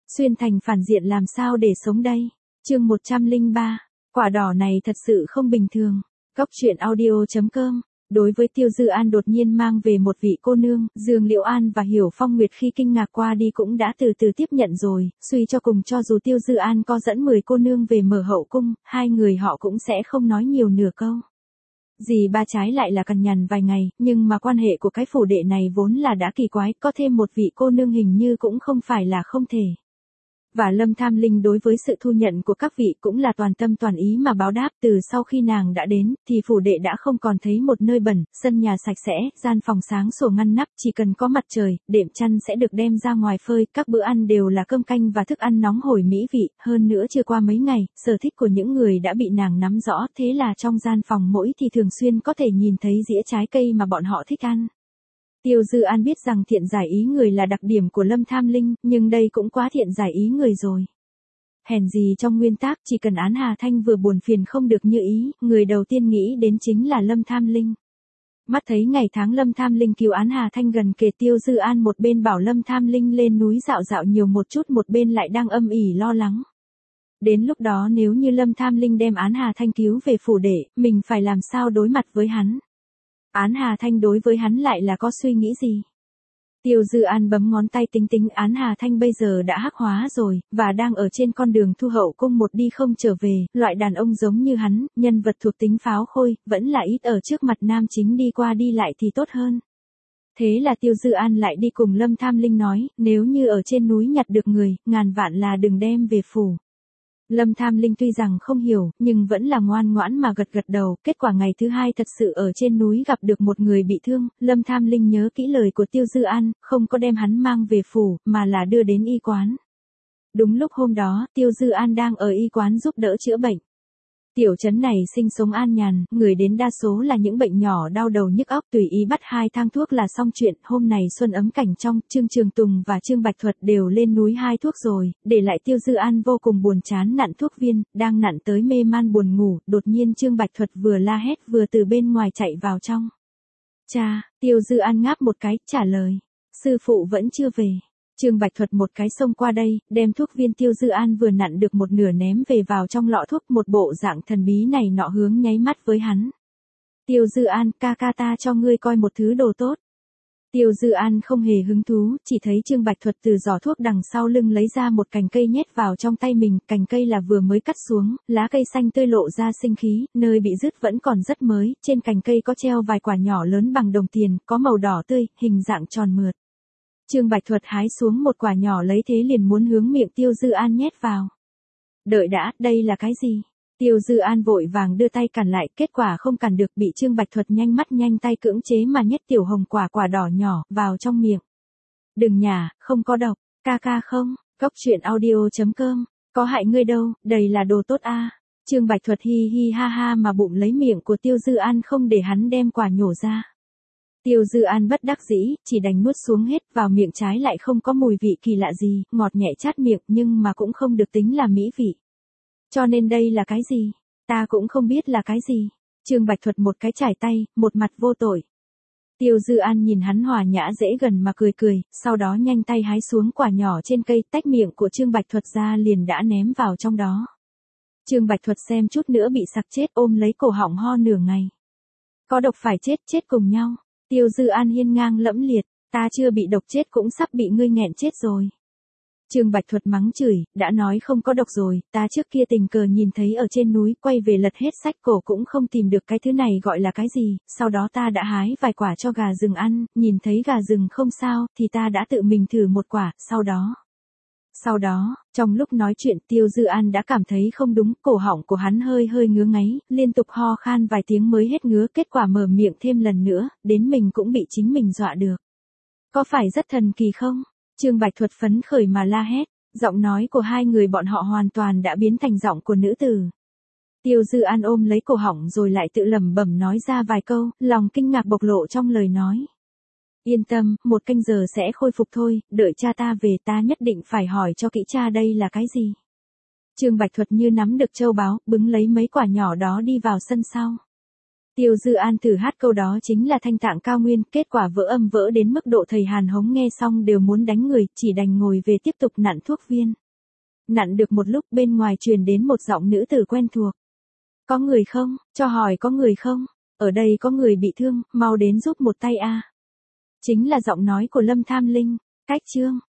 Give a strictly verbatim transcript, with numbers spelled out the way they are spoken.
Xuyên thành phản diện làm sao để sống đây? Chương một trăm lẻ ba. Quả đỏ này thật sự không bình thường. Góc truyện audio chấm com. Đối với Tiêu Dư An đột nhiên mang về một vị cô nương, Dương Liễu An và Hiểu Phong Nguyệt khi kinh ngạc qua đi cũng đã từ từ tiếp nhận rồi, suy cho cùng cho dù Tiêu Dư An có dẫn mười cô nương về mở hậu cung, hai người họ cũng sẽ không nói nhiều nửa câu. Dì ba trái lại là cằn nhằn vài ngày, nhưng mà quan hệ của cái phủ đệ này vốn là đã kỳ quái, có thêm một vị cô nương hình như cũng không phải là không thể. Và Lâm Tham Linh đối với sự thu nhận của các vị cũng là toàn tâm toàn ý mà báo đáp. Từ sau khi nàng đã đến, thì phủ đệ đã không còn thấy một nơi bẩn, sân nhà sạch sẽ, gian phòng sáng sủa ngăn nắp, chỉ cần có mặt trời, đệm chăn sẽ được đem ra ngoài phơi, các bữa ăn đều là cơm canh và thức ăn nóng hổi mỹ vị, hơn nữa chưa qua mấy ngày, sở thích của những người đã bị nàng nắm rõ, thế là trong gian phòng mỗi thì thường xuyên có thể nhìn thấy dĩa trái cây mà bọn họ thích ăn. Tiêu Dư An biết rằng thiện giải ý người là đặc điểm của Lâm Tham Linh, nhưng đây cũng quá thiện giải ý người rồi. Hèn gì trong nguyên tắc chỉ cần Án Hà Thanh vừa buồn phiền không được như ý, người đầu tiên nghĩ đến chính là Lâm Tham Linh. Mắt thấy ngày tháng Lâm Tham Linh cứu Án Hà Thanh gần kề, Tiêu Dư An một bên bảo Lâm Tham Linh lên núi dạo dạo nhiều một chút, một bên lại đang âm ỉ lo lắng. Đến lúc đó nếu như Lâm Tham Linh đem Án Hà Thanh cứu về phủ đệ, mình phải làm sao đối mặt với hắn? Án Hà Thanh đối với hắn lại là có suy nghĩ gì? Tiêu Dư An bấm ngón tay tính tính, Án Hà Thanh bây giờ đã hắc hóa rồi, và đang ở trên con đường thu hậu cung một đi không trở về, loại đàn ông giống như hắn, nhân vật thuộc tính pháo khôi, vẫn là ít ở trước mặt nam chính đi qua đi lại thì tốt hơn. Thế là Tiêu Dư An lại đi cùng Lâm Tham Linh nói, nếu như ở trên núi nhặt được người, ngàn vạn là đừng đem về phủ. Lâm Tham Linh tuy rằng không hiểu, nhưng vẫn là ngoan ngoãn mà gật gật đầu. Kết quả ngày thứ hai thật sự ở trên núi gặp được một người bị thương, Lâm Tham Linh nhớ kỹ lời của Tiêu Dư An, không có đem hắn mang về phủ, mà là đưa đến y quán. Đúng lúc hôm đó, Tiêu Dư An đang ở y quán giúp đỡ chữa bệnh. Tiểu trấn này sinh sống an nhàn, người đến đa số là những bệnh nhỏ đau đầu nhức óc, tùy ý bắt hai thang thuốc là xong chuyện. Hôm này xuân ấm cảnh trong, Trương Trường Tùng và Trương Bạch Thuật đều lên núi hai thuốc rồi, để lại Tiêu Dư An vô cùng buồn chán nặn thuốc viên, đang nặn tới mê man buồn ngủ, đột nhiên Trương Bạch Thuật vừa la hét vừa từ bên ngoài chạy vào trong. Cha, Tiêu Dư An ngáp một cái, trả lời, sư phụ vẫn chưa về. Trương Bạch Thuật một cái xông qua đây, đem thuốc viên Tiêu Dư An vừa nặn được một nửa ném về vào trong lọ thuốc, một bộ dạng thần bí này nọ hướng nháy mắt với hắn. Tiêu Dư An, ca ca ta cho ngươi coi một thứ đồ tốt. Tiêu Dư An không hề hứng thú, chỉ thấy Trương Bạch Thuật từ giỏ thuốc đằng sau lưng lấy ra một cành cây nhét vào trong tay mình, cành cây là vừa mới cắt xuống, lá cây xanh tươi lộ ra sinh khí, nơi bị rứt vẫn còn rất mới, trên cành cây có treo vài quả nhỏ lớn bằng đồng tiền, có màu đỏ tươi, hình dạng tròn mượt. Trương Bạch Thuật hái xuống một quả nhỏ lấy thế liền muốn hướng miệng Tiêu Dư An nhét vào. Đợi đã, đây là cái gì? Tiêu Dư An vội vàng đưa tay cản lại, kết quả không cản được, bị Trương Bạch Thuật nhanh mắt nhanh tay cưỡng chế mà nhét tiểu hồng quả quả đỏ nhỏ vào trong miệng. Đừng nhả, không có độc, ca ca không, góc truyện audio chấm com, có hại ngươi đâu, đầy là đồ tốt a. Trương Bạch Thuật hi hi ha ha mà bụng lấy miệng của Tiêu Dư An không để hắn đem quả nhổ ra. Tiêu Dư An bất đắc dĩ, chỉ đành nuốt xuống hết, vào miệng trái lại không có mùi vị kỳ lạ gì, ngọt nhẹ chát miệng nhưng mà cũng không được tính là mỹ vị. Cho nên đây là cái gì? Ta cũng không biết là cái gì. Trương Bạch Thuật một cái chải tay, một mặt vô tội. Tiêu Dư An nhìn hắn hòa nhã dễ gần mà cười cười, sau đó nhanh tay hái xuống quả nhỏ trên cây, tách miệng của Trương Bạch Thuật ra liền đã ném vào trong đó. Trương Bạch Thuật xem chút nữa bị sặc chết, ôm lấy cổ họng ho nửa ngày. Có độc phải chết, chết cùng nhau. Tiêu Dư An hiên ngang lẫm liệt, ta chưa bị độc chết cũng sắp bị ngươi nghẹn chết rồi. Trương Bạch Thuật mắng chửi, đã nói không có độc rồi, ta trước kia tình cờ nhìn thấy ở trên núi, quay về lật hết sách cổ cũng không tìm được cái thứ này gọi là cái gì, sau đó ta đã hái vài quả cho gà rừng ăn, nhìn thấy gà rừng không sao, thì ta đã tự mình thử một quả, sau đó... Sau đó, trong lúc nói chuyện Tiêu Dư An đã cảm thấy không đúng, cổ họng của hắn hơi hơi ngứa ngáy, liên tục ho khan vài tiếng mới hết ngứa, kết quả mở miệng thêm lần nữa, đến mình cũng bị chính mình dọa được. Có phải rất thần kỳ không? Trương Bạch Thuật phấn khởi mà la hét, giọng nói của hai người bọn họ hoàn toàn đã biến thành giọng của nữ tử. Tiêu Dư An ôm lấy cổ họng rồi lại tự lẩm bẩm nói ra vài câu, lòng kinh ngạc bộc lộ trong lời nói. Yên tâm, một canh giờ sẽ khôi phục thôi, đợi cha ta về ta nhất định phải hỏi cho kỹ cha đây là cái gì. Trương Bạch Thuật như nắm được châu báu, bứng lấy mấy quả nhỏ đó đi vào sân sau. Tiêu Dư An thử hát câu đó chính là Thanh Tạng Cao Nguyên, kết quả vỡ âm vỡ đến mức độ thầy Hàn Hống nghe xong đều muốn đánh người, chỉ đành ngồi về tiếp tục nặn thuốc viên. Nặn được một lúc bên ngoài truyền đến một giọng nữ tử quen thuộc. Có người không, cho hỏi có người không, ở đây có người bị thương, mau đến giúp một tay a. Chính là giọng nói của Lâm Tham Linh. Cách chương